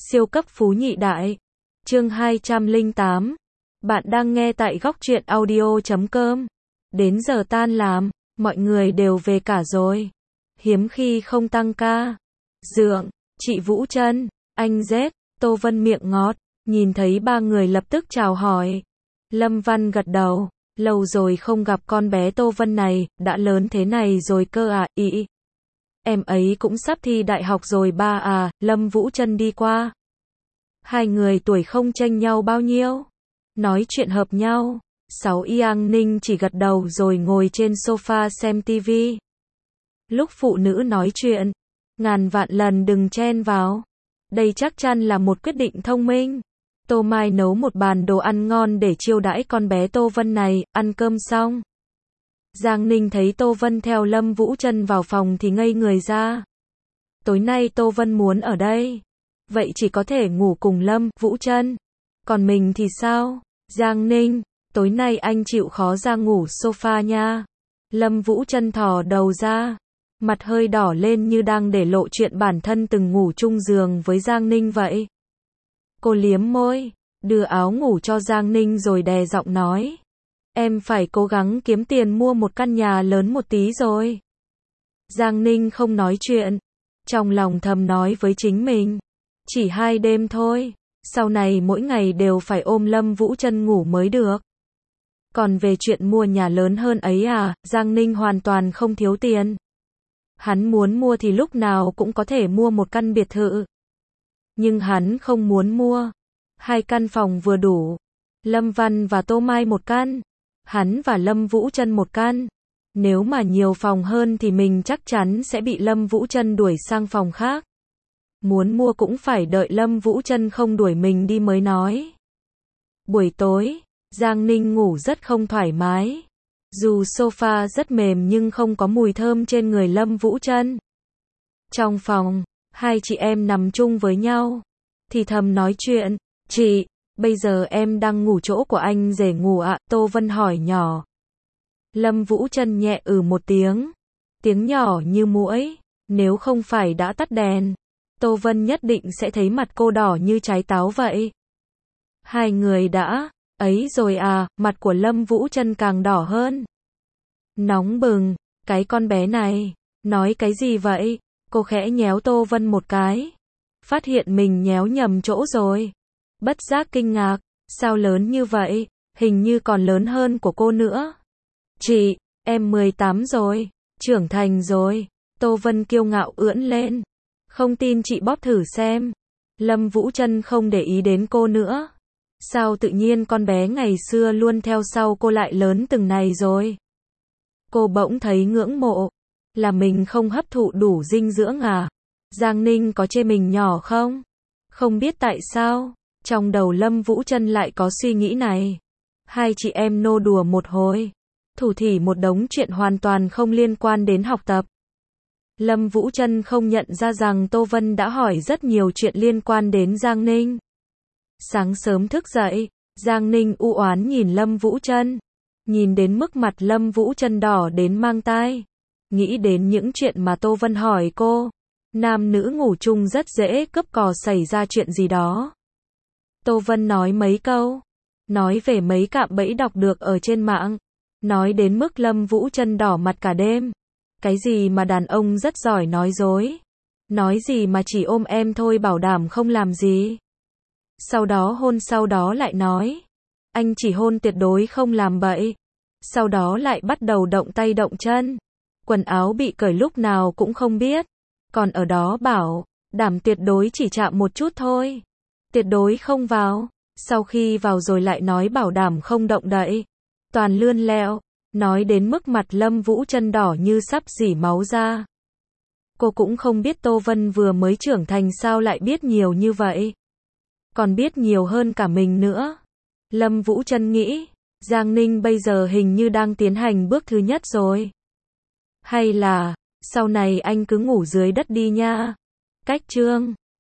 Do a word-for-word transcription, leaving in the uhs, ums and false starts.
Siêu cấp phú nhị đại. Chương hai trăm lẻ tám. Bạn đang nghe tại góc truyện audio chấm com. Đến giờ tan làm, mọi người đều về cả rồi. Hiếm khi không tăng ca. Dượng, chị Vũ Trân, anh Z, Tô Vân miệng ngọt, nhìn thấy ba người lập tức chào hỏi. Lâm Văn gật đầu, lâu rồi không gặp con bé Tô Vân này, đã lớn thế này rồi cơ à, ý. Em ấy cũng sắp thi đại học rồi ba à, Lâm Vũ Trân đi qua. Hai người tuổi không chênh nhau bao nhiêu. Nói chuyện hợp nhau. Sáu Yang Ninh chỉ gật đầu rồi ngồi trên sofa xem tivi. Lúc phụ nữ nói chuyện, ngàn vạn lần đừng chen vào. Đây chắc chắn là một quyết định thông minh. Tô Mai nấu một bàn đồ ăn ngon để chiêu đãi con bé Tô Vân này, ăn cơm xong. Giang Ninh thấy Tô Vân theo Lâm Vũ Trân vào phòng thì ngây người ra. Tối nay Tô Vân muốn ở đây. Vậy chỉ có thể ngủ cùng Lâm Vũ Trân. Còn mình thì sao? Giang Ninh, tối nay anh chịu khó ra ngủ sofa nha. Lâm Vũ Trân thò đầu ra. Mặt hơi đỏ lên như đang để lộ chuyện bản thân từng ngủ chung giường với Giang Ninh vậy. Cô liếm môi, đưa áo ngủ cho Giang Ninh rồi đè giọng nói. Em phải cố gắng kiếm tiền mua một căn nhà lớn một tí rồi. Giang Ninh không nói chuyện. Trong lòng thầm nói với chính mình. Chỉ hai đêm thôi. Sau này mỗi ngày đều phải ôm Lâm Vũ Trân ngủ mới được. Còn về chuyện mua nhà lớn hơn ấy à, Giang Ninh hoàn toàn không thiếu tiền. Hắn muốn mua thì lúc nào cũng có thể mua một căn biệt thự. Nhưng hắn không muốn mua. Hai căn phòng vừa đủ. Lâm Văn và Tô Mai một căn. Hắn và Lâm Vũ Trân một căn. Nếu mà nhiều phòng hơn thì mình chắc chắn sẽ bị Lâm Vũ Trân đuổi sang phòng khác. Muốn mua cũng phải đợi Lâm Vũ Trân không đuổi mình đi mới nói. Buổi tối, Giang Ninh ngủ rất không thoải mái. Dù sofa rất mềm nhưng không có mùi thơm trên người Lâm Vũ Trân. Trong phòng, hai chị em nằm chung với nhau. Thì thầm nói chuyện. Chị, bây giờ em đang ngủ chỗ của anh rể ngủ ạ, Tô Vân hỏi nhỏ. Lâm Vũ Trân nhẹ ừ một tiếng. Tiếng nhỏ như muỗi. Nếu không phải đã tắt đèn, Tô Vân nhất định sẽ thấy mặt cô đỏ như trái táo vậy. Hai người đã, ấy rồi à, mặt của Lâm Vũ Trân càng đỏ hơn. Nóng bừng, cái con bé này, nói cái gì vậy? Cô khẽ nhéo Tô Vân một cái. Phát hiện mình nhéo nhầm chỗ rồi. Bất giác kinh ngạc, sao lớn như vậy, hình như còn lớn hơn của cô nữa. Chị, em mười tám rồi, trưởng thành rồi. Tô Vân kiêu ngạo ưỡn lên. Không tin chị bóp thử xem. Lâm Vũ Trân không để ý đến cô nữa. Sao tự nhiên con bé ngày xưa luôn theo sau cô lại lớn từng này rồi? Cô bỗng thấy ngưỡng mộ. Là mình không hấp thụ đủ dinh dưỡng à? Giang Ninh có chê mình nhỏ không? Không biết tại sao, trong đầu Lâm Vũ Trân lại có suy nghĩ này. Hai chị em nô đùa một hồi. Thủ thỉ một đống chuyện hoàn toàn không liên quan đến học tập. Lâm Vũ Trân không nhận ra rằng Tô Vân đã hỏi rất nhiều chuyện liên quan đến Giang Ninh. Sáng sớm thức dậy, Giang Ninh u oán nhìn Lâm Vũ Trân. Nhìn đến mức mặt Lâm Vũ Trân đỏ đến mang tai. Nghĩ đến những chuyện mà Tô Vân hỏi cô. Nam nữ ngủ chung rất dễ cướp cò xảy ra chuyện gì đó. Tô Vân nói mấy câu. Nói về mấy cạm bẫy đọc được ở trên mạng. Nói đến mức Lâm Vũ Trân đỏ mặt cả đêm. Cái gì mà đàn ông rất giỏi nói dối. Nói gì mà chỉ ôm em thôi bảo đảm không làm gì. Sau đó hôn sau đó lại nói. Anh chỉ hôn tuyệt đối không làm bậy. Sau đó lại bắt đầu động tay động chân. Quần áo bị cởi lúc nào cũng không biết. Còn ở đó bảo, đảm tuyệt đối chỉ chạm một chút thôi. Tuyệt đối không vào. Sau khi vào rồi lại nói bảo đảm không động đậy. Toàn lươn lẹo. Nói đến mức mặt Lâm Vũ Trân đỏ như sắp rỉ máu ra. Cô cũng không biết Tô Vân vừa mới trưởng thành sao lại biết nhiều như vậy. Còn biết nhiều hơn cả mình nữa. Lâm Vũ Trân nghĩ, Giang Ninh bây giờ hình như đang tiến hành bước thứ nhất rồi. Hay là, sau này anh cứ ngủ dưới đất đi nha. Cách chương